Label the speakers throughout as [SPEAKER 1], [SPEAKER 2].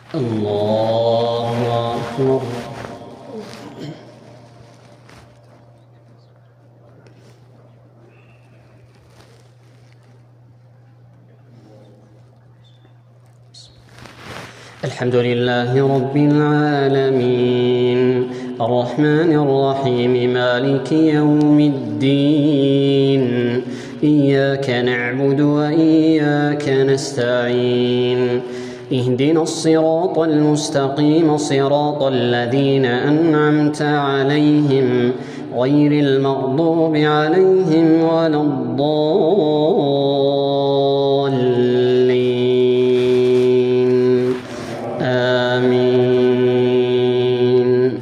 [SPEAKER 1] الله أكبر. الحمد لله رب العالمين الرحمن الرحيم مالك يوم الدين إياك نعبد وإياك نستعين اهدنا الصراط المستقيم صراط الذين أنعمت عليهم غير المغضوب عليهم ولا الضالين آمين.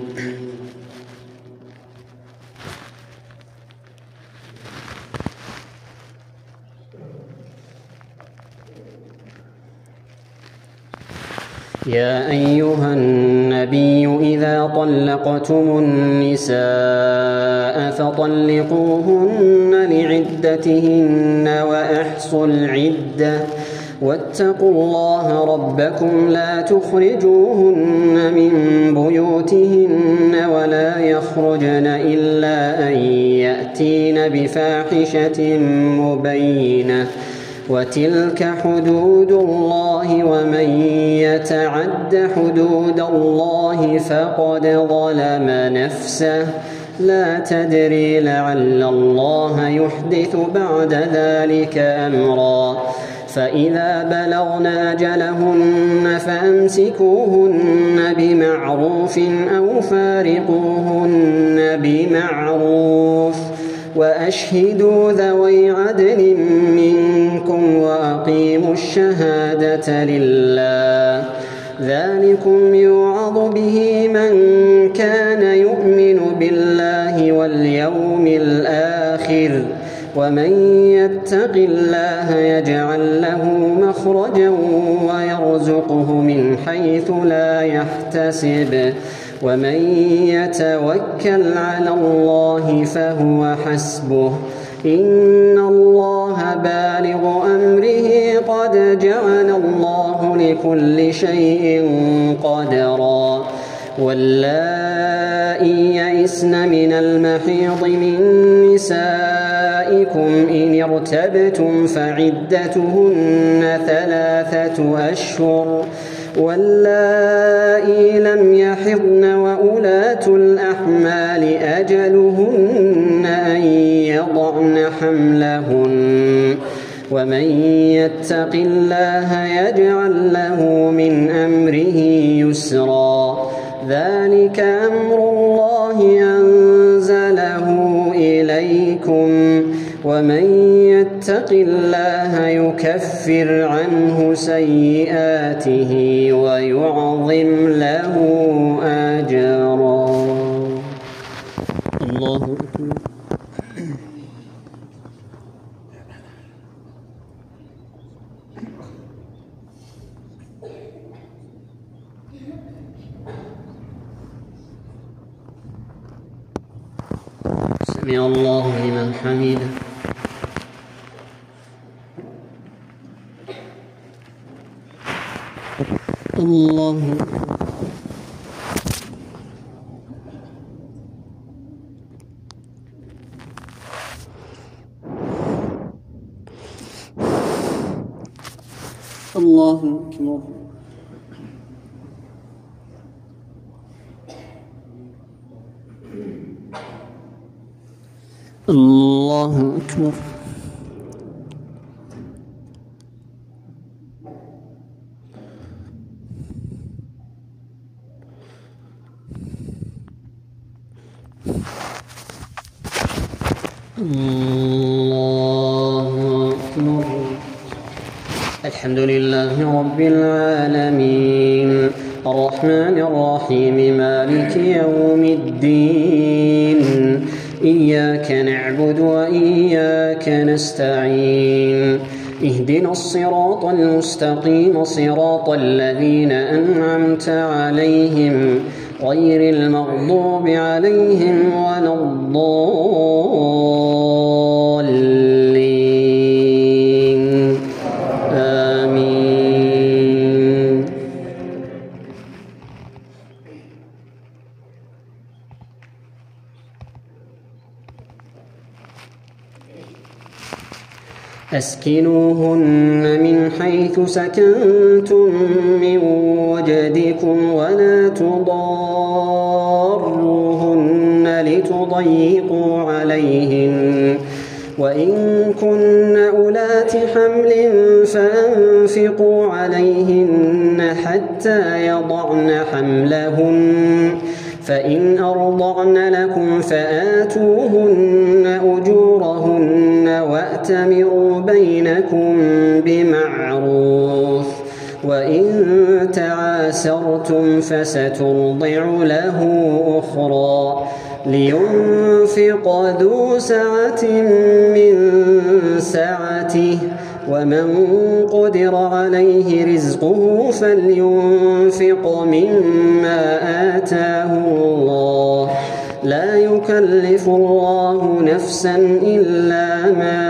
[SPEAKER 1] يا أيها النبي إذا طلقتم النساء فطلقوهن لعدتهن وأحصوا العدة واتقوا الله ربكم لا تخرجوهن من بيوتهن ولا يخرجن إلا أن يأتين بفاحشة مبينة وتلك حدود الله ومن يتعد حدود الله فقد ظلم نفسه لا تدري لعل الله يحدث بعد ذلك أمرا فإذا بلغن أجلهن فأمسكوهن بمعروف أو فارقوهن بمعروف وأشهدوا ذوي عدل منكم وأقيموا الشهادة لله ذلكم يوعظ به من كان يؤمن بالله واليوم الآخر ومن يتق الله يجعل له مخرجا ويرزقه من حيث لا يحتسب ومن يتوكل على الله فهو حسبه إن الله بالغ أمره قد جعل الله لكل شيء قدرا واللائي يئسن من المحيض من نسائكم إن ارتبتم فعدتهن 3 أشهر واللائي لم يحضن وأولاة الأحمال أجلهن أن يضعن حملهن ومن يتق الله يجعل له من أمره يسرا ذلك أمر الله أنزله إليكم ومن يتق الله يكفر عنه سيئاته ويعظم له أجرا. الله أكبر. سمع الله لمن حمده. الله الله أكبر. الله أكبر. الله أكبر. الحمد لله رب العالمين الرحمن الرحيم مالك يوم الدين إياك نعبد وإياك نستعين اهدنا الصراط المستقيم صراط الذين أنعمت عليهم غير المغضوب عليهم ولا الضالين آمين. أسكنوهن من حيث سكنتم من وجدكم ولا تضاروهن لتضيقوا عليهن وإن كن أولات حمل فأنفقوا عليهن حتى يضعن حملهن فإن أرضعن لكم فآتوهن أجورهن وأتمروا بينكم بمعروف وإن تعاسرتم فسترضع له أخرى لينفق ذو سعة من سعته ومن قدر عليه رزقه فلينفق مما آتاه الله لا يكلف الله نفسا إلا ما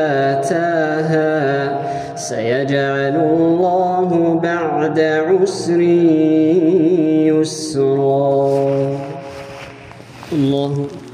[SPEAKER 1] آتاها سيجعل الله بعد عسر يسرا. الله